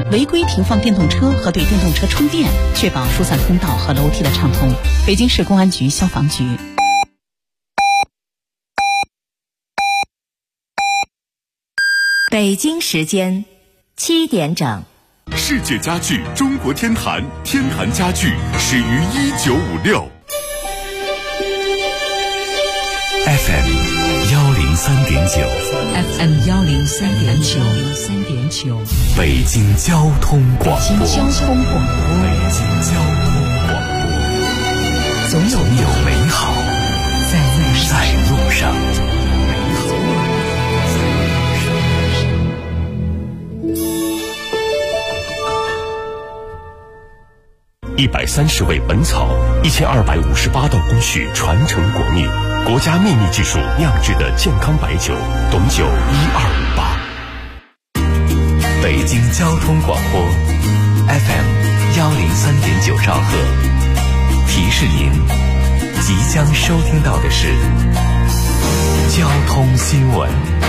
违规停放电动车和对电动车充电，确保疏散通道和楼梯的畅通。北京市公安局消防局。 北京时间7点整。 世界家具中国天坛，天坛家具始于1956。FM 103.9 103.9 北京交通广播。总有美好在路上。130味本草，1258道工序传承国秘，国家秘密技术酿制的健康白酒，董酒1258。北京交通广播 FM 103.9兆赫，提示您即将收听到的是交通新闻。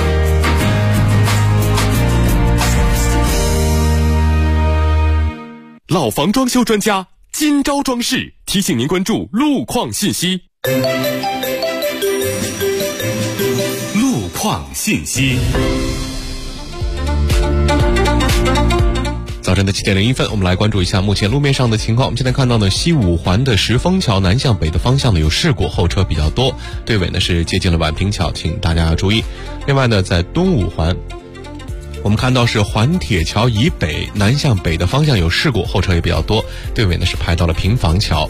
老房装修专家今朝装饰提醒您关注路况信息。路况信息。早晨的7点01分，我们来关注一下目前路面上的情况。我们现在看到呢，西五环的石峰桥南向北的方向呢有事故，后车比较多，队尾呢是接近了宛平桥，请大家注意。另外呢，在东五环，我们看到是环铁桥以北南向北的方向有事故，后车也比较多，队尾呢是排到了平房桥。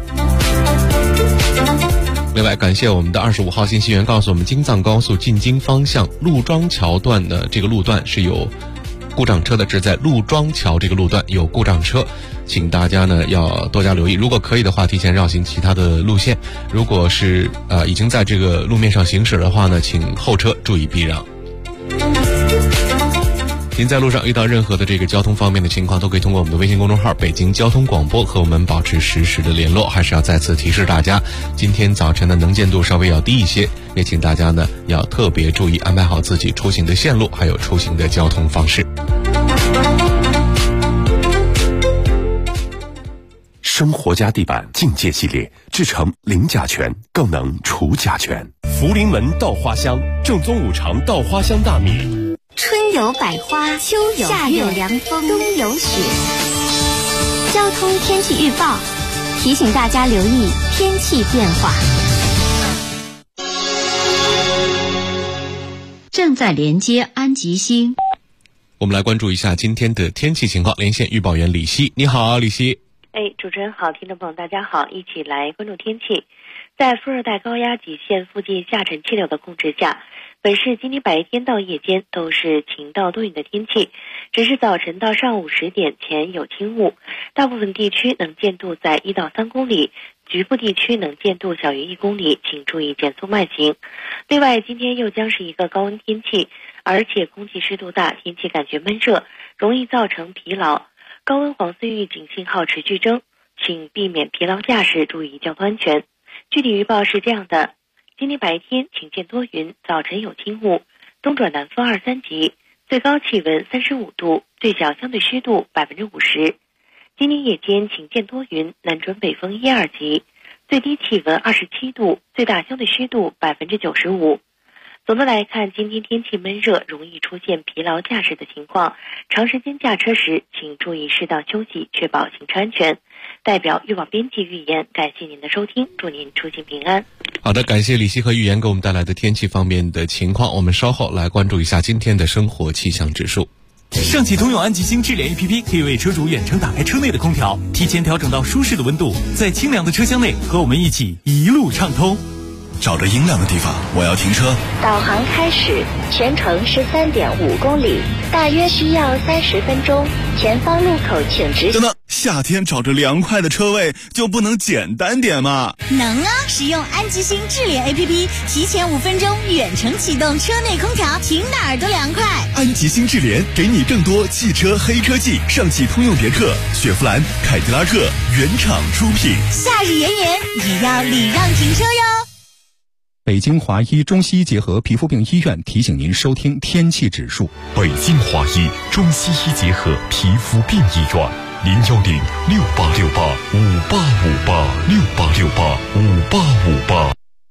另外，感谢我们的25号信息员告诉我们，京藏高速进京方向陆庄桥段的这个路段是有故障车的，只在陆庄桥这个路段有故障车，请大家呢要多加留意。如果可以的话，提前绕行其他的路线；如果是已经在这个路面上行驶的话呢，请后车注意避让。您在路上遇到任何的这个交通方面的情况，都可以通过我们的微信公众号北京交通广播和我们保持实时的联络。还是要再次提示大家，今天早晨的能见度稍微要低一些，也请大家呢要特别注意安排好自己出行的线路，还有出行的交通方式。 生活家地板境界系列制成零甲醛，更能除甲醛。 福临门稻花香，正宗五常稻花香大米。 春有百花，秋有夏有凉风，冬有雪。交通天气预报提醒大家留意天气变化。 正在连接安吉星。 我们来关注一下今天的天气情况，连线预报员李希。你好，李希。 主持人好，听众朋友大家好，一起来关注天气。在副热带高压脊线附近下沉气流的控制下，本市今天白天到夜间都是晴到多云的天气，只是早晨到上午10点前有轻雾，大部分地区能见度在1到3公里，局部地区能见度小于1公里，请注意减速慢行。另外，今天又将是一个高温天气，而且空气湿度大，天气感觉闷热，容易造成疲劳。高温黄色预警信号持续征，请避免疲劳驾驶，注意交通安全。具体预报是这样的：今天白天晴见多云，早晨有轻雾，东转南风2、3级，最高气温35度，最小相对湿度50%。今天夜间晴见多云，南转北风1、2级，最低气温27度，最大相对湿度95%。总的来看，今天天气闷热，容易出现疲劳驾驶的情况，长时间驾车时请注意适当休息，确保行车安全。代表预报编辑预言，感谢您的收听，祝您出行平安。 好的，感谢李希和预言给我们带来的天气方面的情况。我们稍后来关注一下今天的生活气象指数。 上汽通用安吉星智联 APP 可以为车主远程打开车内的空调，提前调整到舒适的温度，在清凉的车厢内和我们一起一路畅通。 找着阴凉的地方，我要停车。 导航开始，全程13.5公里，大约需要30分钟。前方路口请直行。 等等，夏天找着凉快的车位就不能简单点吗？ 能啊！使用安吉星智联 APP， 提前5分钟远程启动车内空调，停哪儿都凉快。 安吉星智联给你更多汽车黑科技，上汽通用别克、雪佛兰、凯迪拉克原厂出品。 夏日炎炎，也要礼让停车哟。 北京华医中西医结合皮肤病医院提醒您收听天气指数。 北京华医中西医结合皮肤病医院，0106868585858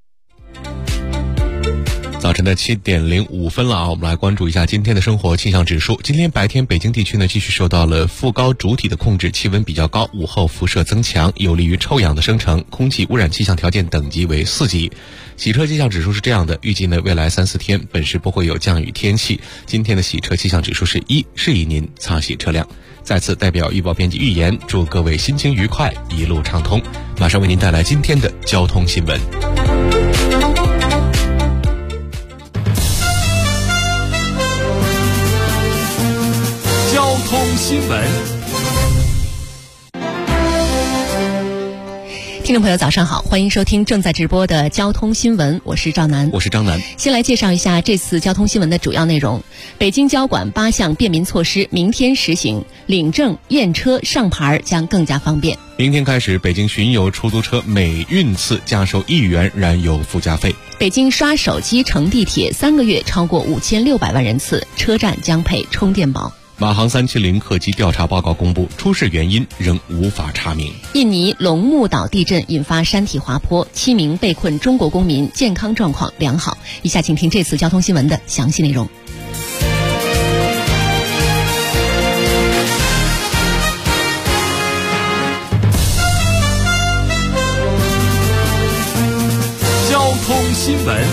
早晨的7点05分了啊，我们来关注一下今天的生活气象指数。今天白天北京地区呢继续受到了副高主体的控制，气温比较高，午后辐射增强，有利于臭氧的生成，空气污染气象条件等级为4级。洗车气象指数是这样的，预计呢未来3-4天本市不会有降雨天气。今天的洗车气象指数是1，适宜您擦洗车辆。再次代表预报编辑预言，祝各位心情愉快，一路畅通。马上为您带来今天的交通新闻。 交通新闻， 听众朋友早上好，欢迎收听正在直播的交通新闻，我是赵楠。 我是张楠。 先来介绍一下这次交通新闻的主要内容。北京交管8项便民措施明天实行，领证、验车、上牌将更加方便。 明天开始，北京巡游出租车每运次加收1元燃油附加费。 北京刷手机乘地铁3个月超过5600万人次，车站将配充电宝。 马航370客机调查报告公布，出事原因仍无法查明。 印尼龙目岛地震引发山体滑坡，7名被困中国公民健康状况良好。以下请听这次交通新闻的详细内容。 交通新闻。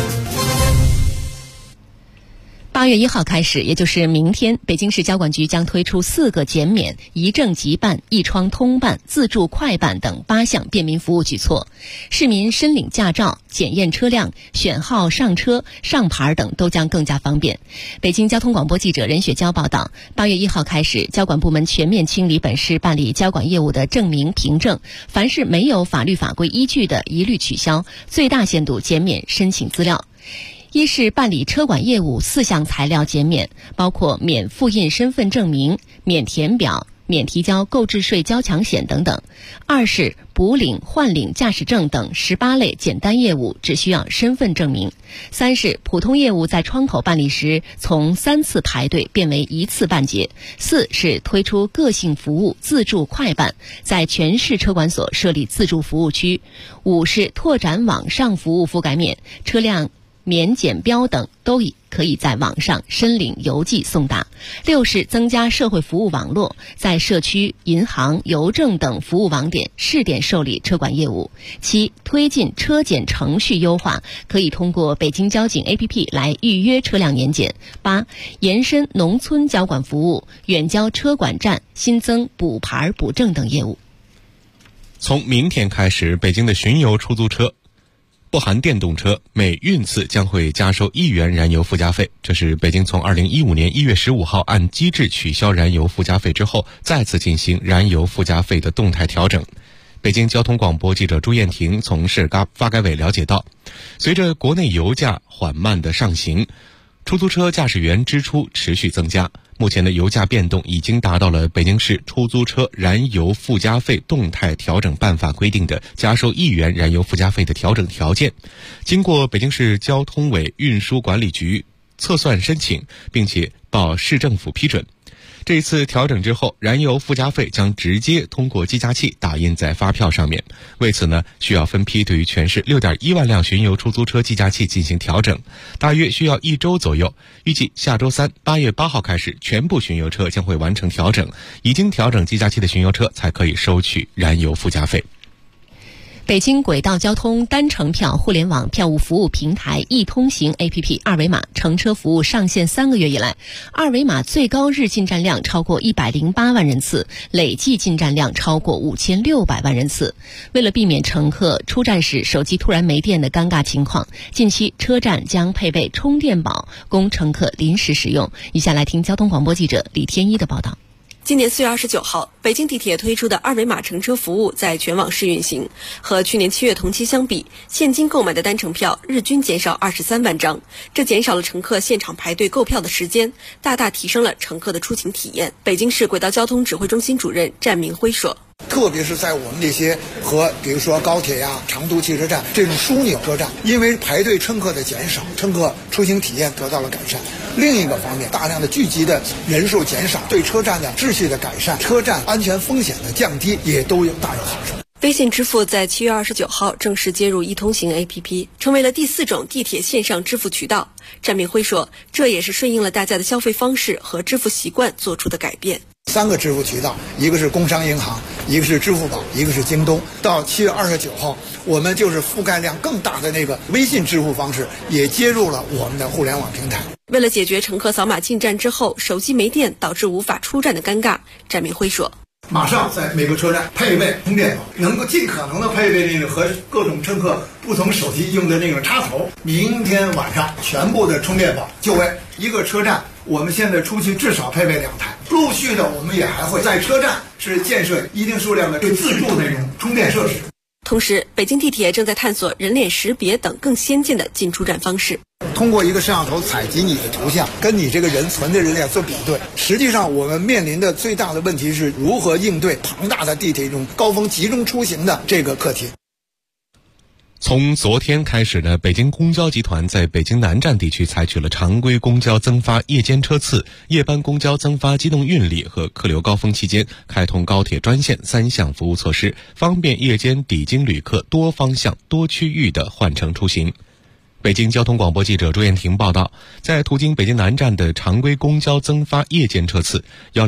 8月1号开始，也就是明天，北京市交管局将推出4个减免、一证即办、一窗通办、自助快办等8项便民服务举措。市民申领驾照、检验车辆、选号上车、上牌等都将更加方便。北京交通广播记者任雪娇报道，8月1号开始，交管部门全面清理本市办理交管业务的证明凭证，凡是没有法律法规依据的一律取消，最大限度减免申请资料。一是办理车管业务4项材料减免，包括免复印身份证明、免填表、免提交购置税交强险等等。2是补领、换领驾驶证等18类简单业务只需要身份证明。3是普通业务在窗口办理时从3次排队变为1次办结。4是推出个性服务自助快办，在全市车管所设立自助服务区。5是拓展网上服务覆盖面，车辆免检标等都可以在网上申领邮寄送达。6是增加社会服务网络，在社区、银行、邮政等服务网点试点受理车管业务。7推进车检程序优化，可以通过北京交警 APP 来预约车辆年检。8延伸农村交管服务，远交车管站新增补牌补证等业务。 从明天开始，北京的巡游出租车不含电动车每运次将会加收1元燃油附加费，这是北京从2015年1月15号按机制取消燃油附加费之后，再次进行燃油附加费的动态调整。北京交通广播记者朱艳婷从市发改委了解到，随着国内油价缓慢的上行，出租车驾驶员支出持续增加。目前的油价变动已经达到了北京市出租车燃油附加费动态调整办法规定的加收1元燃油附加费的调整条件。经过北京市交通委运输管理局测算申请，并且报市政府批准。这一次调整之后，燃油附加费将直接通过计价器打印在发票上面。为此呢，需要分批对于全市6.1万辆巡游出租车计价器进行调整，大约需要1周左右。预计下周3 8月8号开始，全部巡游车将会完成调整，已经调整计价器的巡游车才可以收取燃油附加费。 北京轨道交通单程票互联网票务服务平台易通行 APP 二维码乘车服务上线3个月以来，二维码最高日进站量超过108万人次，累计进站量超过5600万人次。为了避免乘客出站时手机突然没电的尴尬情况，近期车站将配备充电宝供乘客临时使用。以下来听交通广播记者李天一的报道。 今年4月29号，北京地铁推出的二维码乘车服务在全网试运行。和去年7月同期相比，现金购买的单程票日均减少23万张，这减少了乘客现场排队购票的时间，大大提升了乘客的出行体验。北京市轨道交通指挥中心主任占明辉说： 特别是在我们那些和比如说高铁呀、长途汽车站这种枢纽车站，因为排队乘客的减少，乘客出行体验得到了改善。另一个方面，大量的聚集的人数减少，对车站的秩序的改善、车站安全风险的降低也都有大有好处。 微信支付在7月29号正式接入一通行 APP， 成为了第4种地铁线上支付渠道。詹明辉说，这也是顺应了大家的消费方式和支付习惯做出的改变。 3个支付渠道，一个是工商银行，一个是支付宝，一个是京东。到7月29号，我们就是覆盖量更大的那个微信支付方式也接入了我们的互联网平台。 为了解决乘客扫码进站之后手机没电导致无法出站的尴尬，詹明辉说， 马上在每个车站配备充电宝，能够尽可能的配备那个和各种乘客不同手机用的那个插头。明天晚上全部的充电宝就位，一个车站我们现在出去至少配备2台，陆续的我们也还会在车站是建设一定数量的自助那种充电设施。 同时，北京地铁正在探索人脸识别等更先进的进出站方式。 通过一个摄像头采集你的图像，跟你这个人存的人脸做比对。实际上，我们面临的最大的问题是如何应对庞大的地铁这种高峰集中出行的这个课题。 从昨天开始呢，北京公交集团在北京南站地区采取了常规公交增发夜间车次、夜班公交增发机动运力和客流高峰期间开通高铁专线3项服务措施，方便夜间抵京旅客多方向、多区域的换乘出行。北京交通广播记者朱艳婷报道，在途经北京南站的常规公交增发夜间车次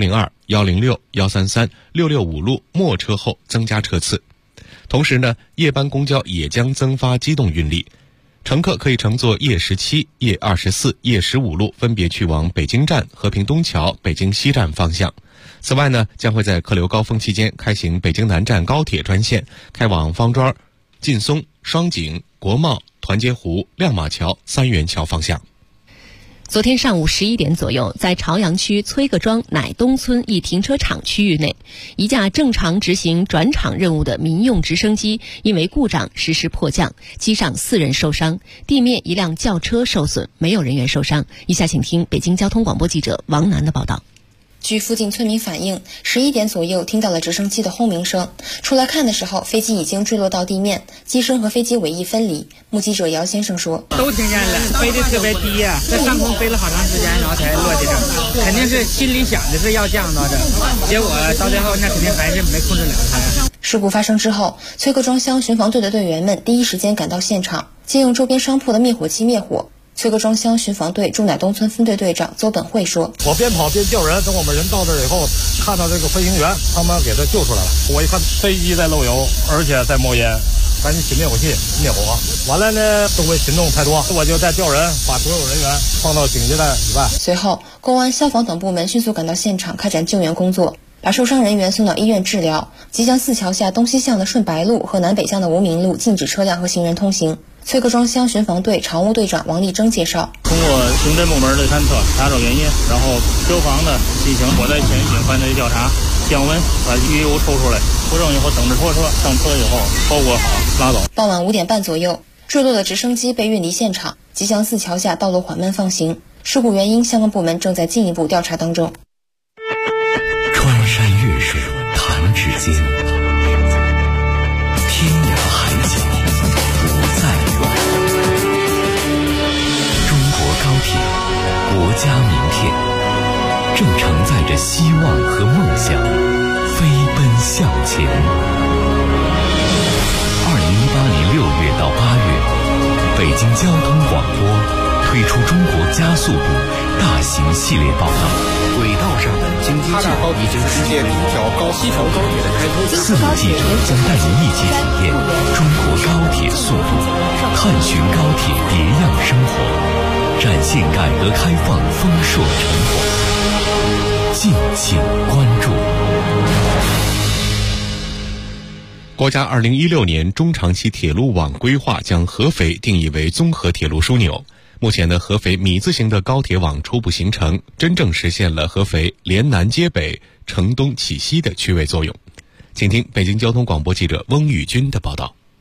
102、106、133、665路末车后增加车次。同时呢，夜班公交也将增发机动运力，乘客可以乘坐夜17、夜24、夜15路，分别去往北京站、和平东桥、北京西站方向。此外呢，将会在客流高峰期间开行北京南站高铁专线，开往方庄、劲松、双井、国贸、团结湖、亮马桥、三元桥方向。 昨天上午11点左右，在朝阳区崔各庄乃东村一停车场区域内，一架正常执行转场任务的民用直升机因为故障实施迫降，机上4人受伤，地面一辆轿车受损，没有人员受伤。以下请听北京交通广播记者王楠的报道。 据附近村民反映，11点左右听到了直升机的轰鸣声，出来看的时候，飞机已经坠落到地面，机身和飞机尾翼分离。目击者姚先生说：“ 都听见了，飞得特别低呀，在上空飞了好长时间，然后才落地上，肯定是心里想的是要降到这，结果到最后那肯定还是没控制了它。” 事故发生之后，崔各庄乡巡防队的队员们第一时间赶到现场，借用周边商铺的灭火器灭火。崔各庄乡巡防队朱乃东村分队队长邹本会说：“ 我边跑边叫人，等我们人到这儿以后，看到这个飞行员，他们给他救出来了。我一看飞机在漏油，而且在冒烟，赶紧起灭火器灭火。完了呢，周围群众太多，我就再叫人把所有人员放到警戒站以外。” 随后，公安、消防等部门迅速赶到现场开展救援工作，把受伤人员送到医院治疗。吉祥寺桥下东西向的顺白路和南北向的无名路禁止车辆和行人通行。崔各庄乡巡防队常务队长王立征介绍：“ 通过刑侦部门的勘测，查找原因，然后消防的进行火灾前景犯罪调查，降温，把余油抽出来，抽正以后等着拖车上车以后包裹好拉走。” 傍晚5点半左右，坠落的直升机被运离现场，吉祥寺桥下道路缓慢放行。事故原因，相关部门正在进一步调查当中。 穿山越水弹指间，天涯海角不再远。中国高铁，国家名片，正承载着希望和梦想，飞奔向前。2018年6月到8月，北京交通广播推出中国加速度大型系列报道。轨道上的京津冀已经实现7条高铁的开通。4路记者将带您一起体验中国高铁速度，探寻高铁别样生活，展现改革开放丰硕成果。敬请关注。 国家2016年中长期铁路网规划将合肥定义为综合铁路枢纽。目前的合肥米字形的高铁网初步形成，真正实现了合肥连南接北、承东启西的区位作用。请听北京交通广播记者翁宇军的报道。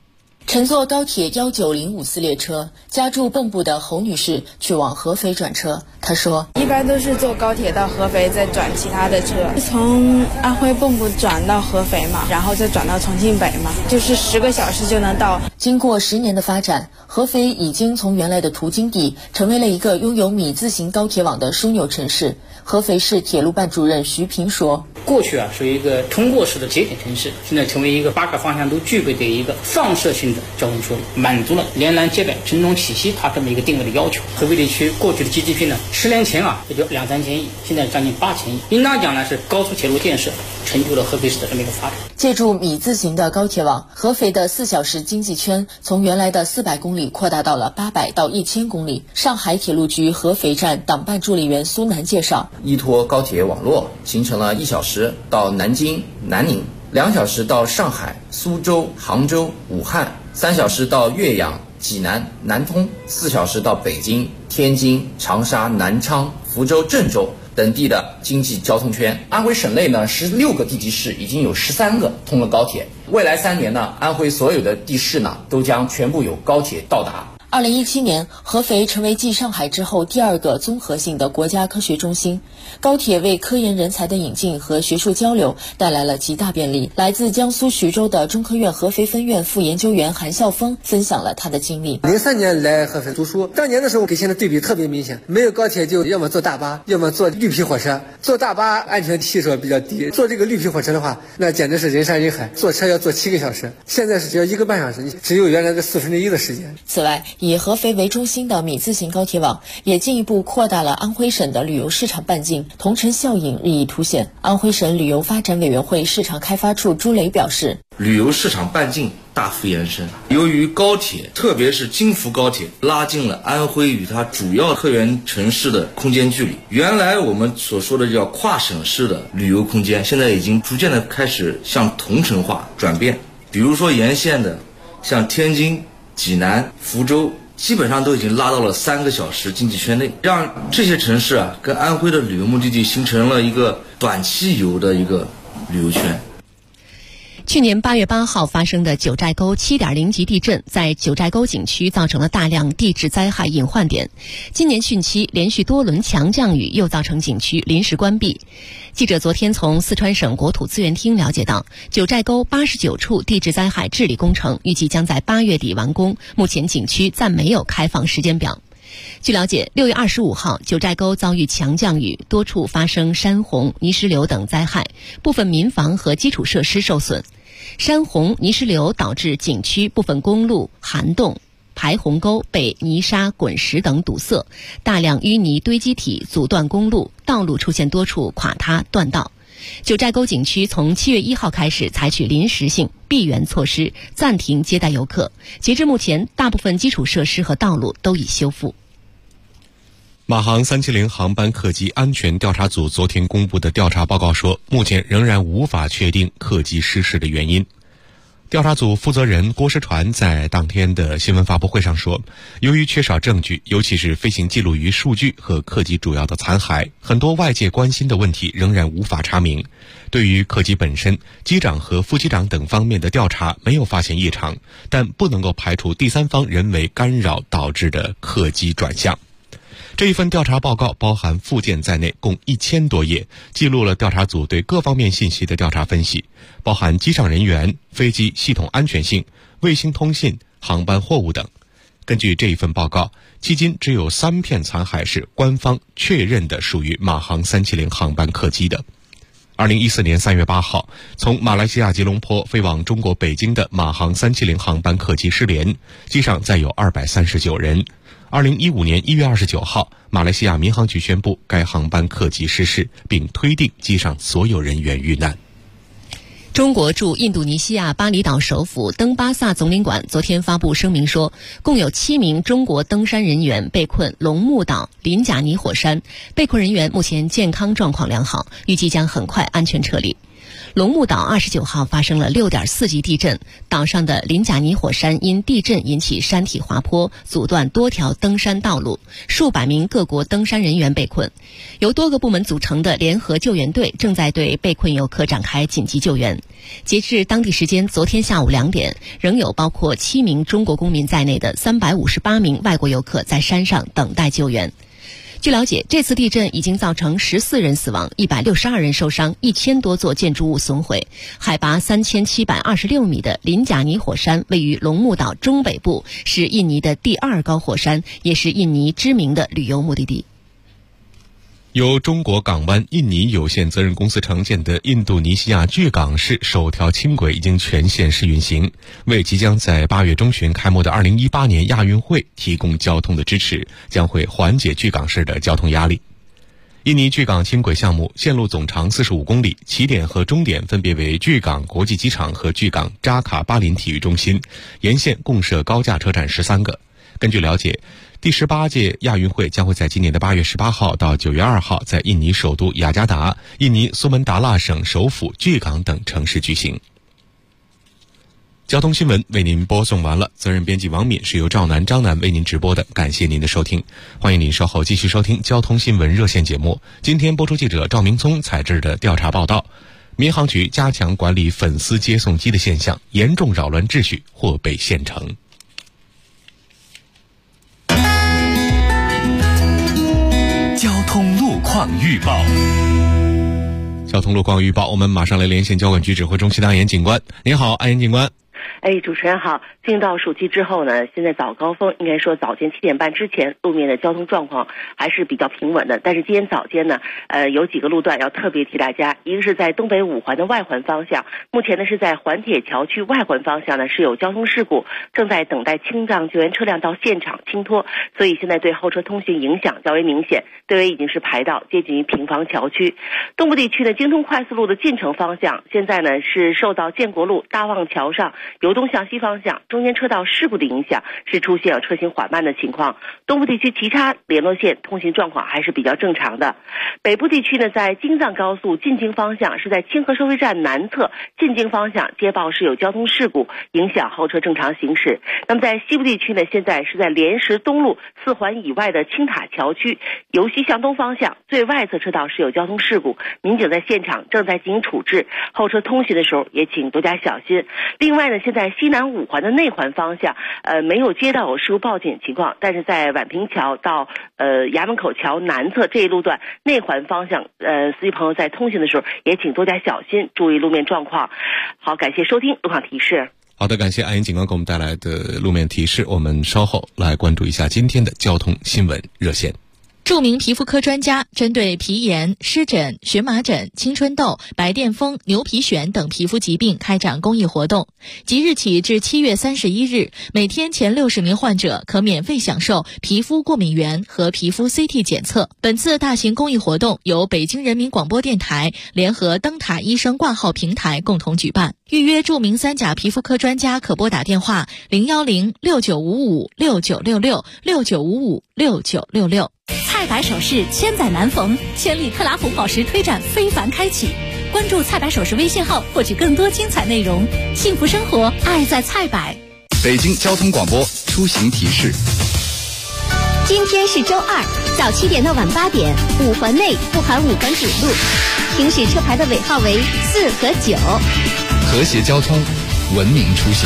乘坐高铁19054列车，家住蚌埠的侯女士去往合肥转车。她说， 一般都是坐高铁到合肥，再转其他的车，从安徽蚌埠转到合肥嘛，然后再转到重庆北嘛，就是10个小时就能到。 经过10年的发展，合肥已经从原来的途经地，成为了一个拥有米字形高铁网的枢纽城市。合肥市铁路办主任徐平说， 过去属于一个通过式的节点城市，现在成为一个8个方向都具备的一个放射性的交通枢纽，满足了连南接北、城中体西它这么一个定位的要求。合肥地区过去的 GDP 呢，10年前也就2-3千亿，现在将近8千亿。应当讲呢，是高速铁路建设成就了合肥市的这么一个发展。 借助米字形的高铁网，合肥的4小时经济圈从原来的400公里扩大到了800到1000公里。上海铁路局合肥站党办助理员苏南介绍， 依托高铁网络，形成了1小时到南京、南宁，2小时到上海、苏州、杭州、武汉，3小时到岳阳、济南、南通，4小时到北京、天津、长沙、南昌、福州、郑州等地的经济交通圈。安徽省内呢，16个地级市已经有13个通了高铁。未来3年呢，安徽所有的地市呢都将全部有高铁到达。 2017年，合肥成为继上海之后第2个综合性的国家科学中心。高铁为科研人才的引进和学术交流带来了极大便利。来自江苏徐州的中科院合肥分院副研究员韩孝峰分享了他的经历。 03年来合肥读书，当年的时候跟现在对比特别明显，没有高铁就要么坐大巴，要么坐绿皮火车。坐大巴安全系数比较低，坐这个绿皮火车的话，那简直是人山人海，坐车要坐7个小时，现在是只要1个半小时，只有原来的1/4的时间。 此外，以合肥为中心的米字形高铁网也进一步扩大了安徽省的旅游市场半径，同城效应日益凸显。安徽省旅游发展委员会市场开发处朱雷表示， 旅游市场半径大幅延伸，由于高铁，特别是京福高铁，拉近了安徽与它主要客源城市的空间距离。原来我们所说的叫跨省市的旅游空间，现在已经逐渐的开始向同城化转变。比如说沿线的像天津、济南、福州，基本上都已经拉到了3个小时经济圈内，让这些城市跟安徽的旅游目的地形成了一个短期游的一个旅游圈。 去年8月8号发生的九寨沟7.0级地震，在九寨沟景区造成了大量地质灾害隐患点。今年汛期连续多轮强降雨，又造成景区临时关闭。记者昨天从四川省国土资源厅了解到，九寨沟89处地质灾害治理工程预计将在8月底完工，目前景区暂没有开放时间表。据了解，6月25号，九寨沟遭遇强降雨，多处发生山洪、泥石流等灾害，部分民房和基础设施受损。山洪、泥石流导致景区部分公路、涵洞、排洪沟被泥沙、滚石等堵塞，大量淤泥堆积体阻断公路，道路出现多处垮塌断道。九寨沟景区从7月1号开始采取临时性闭园措施，暂停接待游客。截至目前，大部分基础设施和道路都已修复。 马航370航班客机安全调查组昨天公布的调查报告说，目前仍然无法确定客机失事的原因。调查组负责人郭世传在当天的新闻发布会上说，由于缺少证据，尤其是飞行记录仪数据和客机主要的残骸，很多外界关心的问题仍然无法查明。对于客机本身，机长和副机长等方面的调查没有发现异常，但不能够排除第三方人为干扰导致的客机转向。这一份调查报告包含附件在内，共1000多页，记录了调查组对各方面信息的调查分析，包含机上人员、飞机系统安全性、卫星通信、航班货物等。根据这一份报告，迄今只有3片残骸是官方确认的属于马航370航班客机的。2014年3月8号，从马来西亚吉隆坡飞往中国北京的马航370航班客机失联，机上载有239人。2015年1月29号，马来西亚民航局宣布该航班客机失事，并推定机上所有人员遇难。 中国驻印度尼西亚巴厘岛首府登巴萨总领馆昨天发布声明说，共有7名中国登山人员被困龙目岛林贾尼火山，被困人员目前健康状况良好，预计将很快安全撤离。 龙目岛29号发生了6.4级地震，岛上的林贾尼火山因地震引起山体滑坡，阻断多条登山道路，数百名各国登山人员被困。由多个部门组成的联合救援队正在对被困游客展开紧急救援。截至当地时间昨天下午2点，仍有包括7名中国公民在内的358名外国游客在山上等待救援。据了解，这次地震已经造成14人死亡，162人受伤，1000多座建筑物损毁。海拔3726米的林贾尼火山位于龙目岛中北部，是印尼的第2高火山，也是印尼知名的旅游目的地。 由中国港湾印尼有限责任公司承建的印度尼西亚巨港市首条轻轨已经全线试运行，为即将在8月中旬开幕的2018年亚运会提供交通的支持，将会缓解巨港市的交通压力。印尼巨港轻轨项目线路总长45公里，起点和终点分别为巨港国际机场和巨港扎卡巴林体育中心，沿线共设高架车站13个。根据了解，第18届亚运会将会在今年的8月18号到9月2号在印尼首都雅加达、印尼苏门答腊省首府巨港等城市举行。交通新闻为您播送完了，责任编辑王敏，是由赵楠、张楠为您直播的，感谢您的收听，欢迎您稍后继续收听交通新闻热线节目。今天播出记者赵明聪采制的调查报道，民航局加强管理粉丝接送机的现象，严重扰乱秩序或被限乘。 交通路况预报。 交通路况预报，我们马上来连线交管局指挥中心的安岩警官。您好，安岩警官。 主持人好。进到暑期之后呢，现在早高峰应该说早间7点半之前，路面的交通状况还是比较平稳的。但是今天早间呢，有几个路段要特别提大家，一个是在东北5环的外环方向，目前呢是在环铁桥区外环方向呢是有交通事故，正在等待清障救援车辆到现场清脱，所以现在对后车通行影响较为明显，队尾已经是排到接近于平房桥区。东部地区的京通快速路的进城方向，现在呢是受到建国路大望桥上由东向西方向中间车道事故的影响，是出现了车行缓慢的情况。东部地区其他联络线通行状况还是比较正常的。北部地区呢，在京藏高速进京方向是在清河收费站南侧进京方向接报是有交通事故，影响后车正常行驶。那么在西部地区呢，现在是在莲石东路4环以外的青塔桥区由西向东方向最外侧车道是有交通事故，民警在现场正在进行处置，后车通行的时候也请多加小心。另外呢，现在西南5环的内环方向没有接到有事故报警情况，但是在宛平桥到衙门口桥南侧这一路段内环方向司机朋友在通行的时候也请多加小心，注意路面状况。好，感谢收听路况提示。 好的，感谢安岩警官给我们带来的路面提示，我们稍后来关注一下今天的交通新闻热线。 著名皮肤科专家针对皮炎、湿疹、荨麻疹、青春痘、白癜风、牛皮癣等皮肤疾病开展公益活动。即日起至7月31日，每天前60名患者可免费享受皮肤过敏原和皮肤 CT 检测。本次大型公益活动由北京人民广播电台联合灯塔医生挂号平台共同举办。预约著名3甲皮肤科专家可拨打电话010-6955-6966 菜百首饰千载难逢，千里特拉红宝石推展非凡开启。关注菜百首饰微信号，获取更多精彩内容。幸福生活，爱在菜百。 北京交通广播出行提示。 今天是周二，早7点到晚8点，5环内不含5环主路，行驶车牌的尾号为4和9。 和谐交通，文明出行。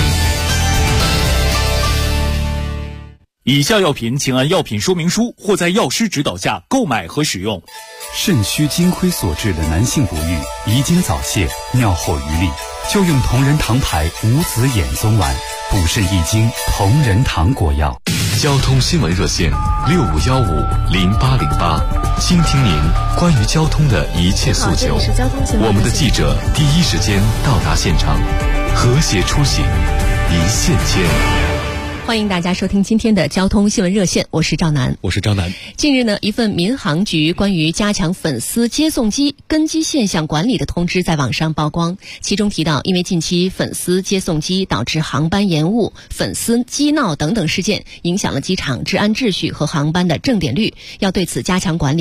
以下药品请按药品说明书或在药师指导下购买和使用。 肾虚金亏所致的男性不育、遗精早泄、尿后余力，就用同仁堂牌无籽眼松丸、补肾益精同仁堂果药。 交通新闻热线65150808，倾听您关于交通的一切诉求。我们的记者第一时间到达现场，和谐出行，一线牵。 欢迎大家收听今天的交通新闻热线，我是赵楠。 我是张楠。 近日呢，一份民航局关于加强粉丝接送机跟机现象管理的通知在网上曝光，其中提到，因为近期粉丝接送机导致航班延误、粉丝激闹等等事件，影响了机场治安秩序和航班的正点率，要对此加强管理。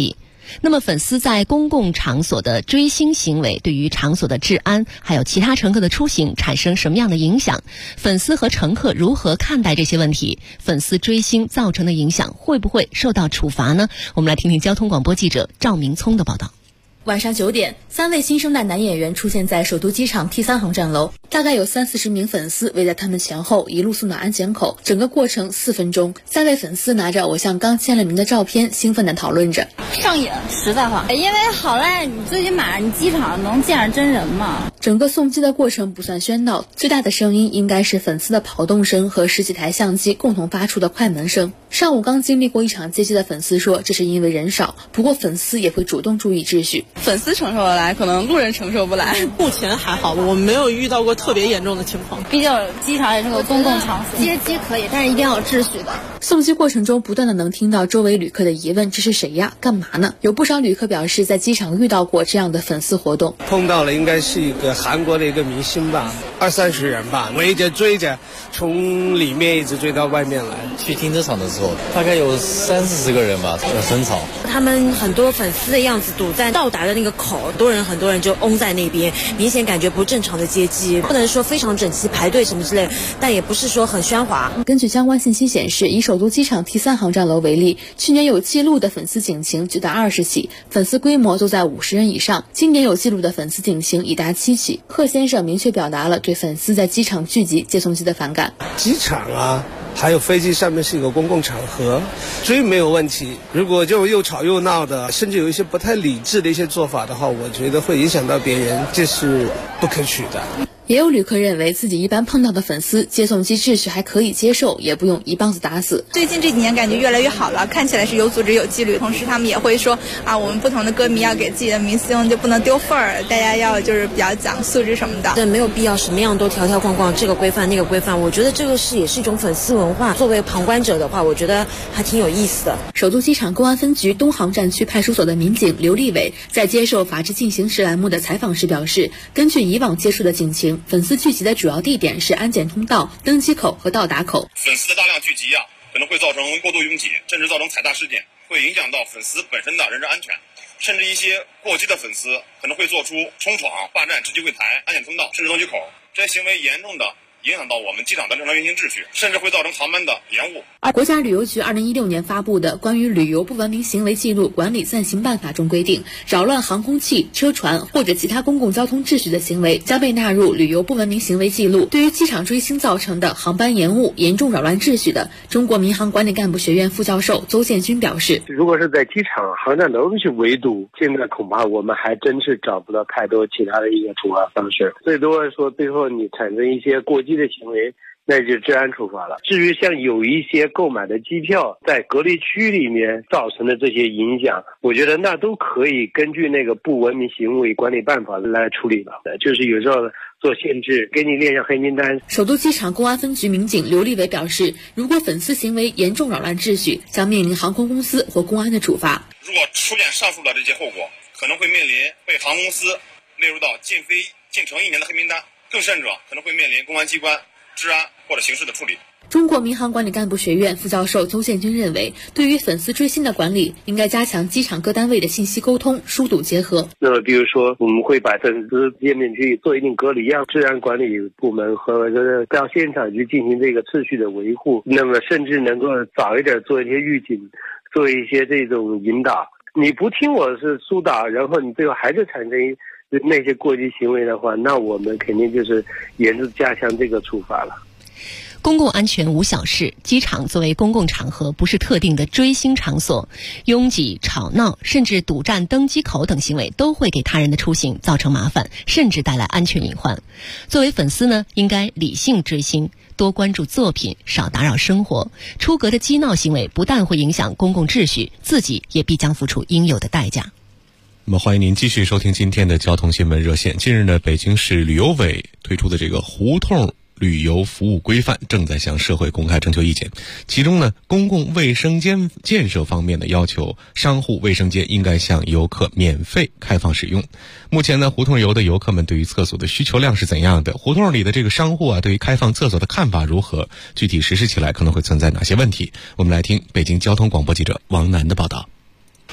那么粉丝在公共场所的追星行为对于场所的治安还有其他乘客的出行产生什么样的影响？粉丝和乘客如何看待这些问题？粉丝追星造成的影响会不会受到处罚呢？我们来听听交通广播记者赵明聪的报道。 晚上9点，3位新生代男演员出现在首都机场 T3 航站楼，大概有30-40名粉丝围在他们前后，一路送到安检口，整个过程4分钟。3位粉丝拿着偶像刚签了名的照片，兴奋地讨论着。 上瘾，实在话，因为好赖你最起码你机场能见着真人嘛。 整个送机的过程不算喧闹，最大的声音应该是粉丝的跑动声和10几台相机共同发出的快门声。上午刚经历过一场接机的粉丝说，这是因为人少，不过粉丝也会主动注意秩序。 粉丝承受得来，可能路人承受不来。 目前还好，我没有遇到过特别严重的情况。 毕竟机场也是个公共场所，接机可以，但是一定要有秩序的。 送机过程中不断的能听到周围旅客的疑问，这是谁呀？干嘛呢？有不少旅客表示在机场遇到过这样的粉丝活动。 碰到了应该是一个韩国的一个明星吧，20-30人吧，围着追着，从里面一直追到外面来。 去停车场的时候，大概有30-40个人吧，很吵。 他们很多粉丝的样子堵在到达的那个口，很多人就拥在那边，明显感觉不正常的接机，不能说非常整齐排队什么之类，但也不是说很喧哗。 根据相关信息显示，以首都机场 T3 航站楼为例，去年有记录的粉丝警情就达20起，粉丝规模都在50人以上。今年有记录的粉丝警情已达7起。贺先生明确表达了对粉丝在机场聚集接送机的反感。 机场啊，还有飞机上面是一个公共场合，追没有问题。如果就又吵又闹的，甚至有一些不太理智的一些做法的话，我觉得会影响到别人，这是不可取的。 也有旅客认为自己一般碰到的粉丝接送机秩序还可以接受，也不用一棒子打死。 最近这几年感觉越来越好了，看起来是有组织有纪律，同时他们也会说啊，我们不同的歌迷要给自己的明星就不能丢份儿，大家要就是比较讲素质什么的。 对，没有必要什么样都条条框框，这个规范那个规范，我觉得这个也是一种粉丝文化。作为旁观者的话，我觉得还挺有意思的。 首都机场公安分局东航站区派出所的民警刘立伟在接受《法治进行时》栏目的采访时表示，根据以往接触的警情，粉丝聚集的主要地点是安检通道、登机口和到达口。 粉丝的大量聚集可能会造成过度拥挤，甚至造成踩踏事件，会影响到粉丝本身的人身安全。甚至一些过激的粉丝可能会做出冲闯、霸占值机柜台、安检通道，甚至登机口，这些行为严重的影响到我们机场的正常运行秩序，甚至会造成航班的延误。 国家旅游局2016年发布的《关于旅游不文明行为记录管理暂行办法》中规定，扰乱航空器、车船或者其他公共交通秩序的行为将被纳入旅游不文明行为记录。对于机场追星造成的航班延误、严重扰乱秩序的，中国民航管理干部学院副教授邹建军表示， 如果是在机场航站楼去围堵，现在恐怕我们还真是找不到太多其他的一个处罚方式，最多说最后你产生一些过激的行为，那就治安处罚了。至于像有一些购买的机票在隔离区里面造成的这些影响，我觉得那都可以根据那个不文明行为管理办法来处理的，就是有时候做限制，给你列上黑名单。 首都机场公安分局民警刘立伟表示，如果粉丝行为严重扰乱秩序，将面临航空公司或公安的处罚。 如果出现上述的这些后果，可能会面临被航空公司列入到禁飞禁乘1年的黑名单，更甚者可能会面临公安机关治安或者刑事的处理。 中国民航管理干部学院副教授邹建军认为，对于粉丝追星的管理，应该加强机场各单位的信息沟通，疏堵结合。 那么比如说我们会把粉丝界面去做一定隔离，让治安管理部门和到现场去进行这个秩序的维护，那么甚至能够早一点做一些预警，做一些这种引导。你不听我是疏导，然后你最后还是产生那些过激行为的话，那我们肯定就是严厉加强这个处罚了。 公共安全无小事，机场作为公共场合，不是特定的追星场所，拥挤、吵闹，甚至堵占登机口等行为都会给他人的出行造成麻烦，甚至带来安全隐患。作为粉丝呢，应该理性追星，多关注作品，少打扰生活。出格的激闹行为不但会影响公共秩序，自己也必将付出应有的代价。 那么欢迎您继续收听今天的交通新闻热线。近日呢，北京市旅游委推出的这个胡同旅游服务规范正在向社会公开征求意见，其中呢，公共卫生间建设方面的要求，商户卫生间应该向游客免费开放使用。目前呢，胡同游的游客们对于厕所的需求量是怎样的？胡同里的这个商户对于开放厕所的看法如何？具体实施起来可能会存在哪些问题？我们来听北京交通广播记者王楠的报道。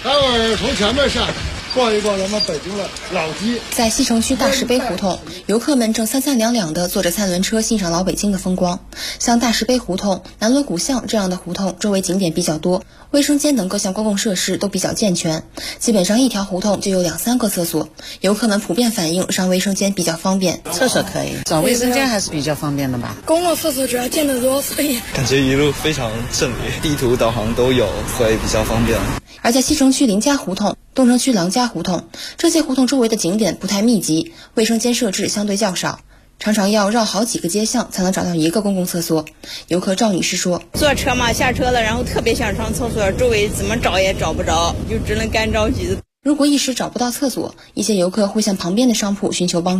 待会儿从前面下，逛一逛咱们北京的老街。 在西城区大石碑胡同，游客们正三三两两地坐着三轮车欣赏老北京的风光。像大石碑胡同、南锣鼓巷这样的胡同，周围景点比较多，卫生间等各项公共设施都比较健全，基本上一条胡同就有2-3个厕所。游客们普遍反映上卫生间比较方便。 厕所可以，找卫生间还是比较方便的吧。 公共厕所主要见得多，所以感觉一路非常顺利，地图导航都有，所以比较方便。 而在西城区林家胡同、东城区郎家胡同，这些胡同周围的景点不太密集，卫生间设置相对较少，常常要绕好几个街巷才能找到一个公共厕所。游客赵女士说， 坐车嘛，下车了，然后特别想上厕所，周围怎么找也找不着，就只能干着急。 如果一时找不到厕所，一些游客会向旁边的商铺寻求帮助。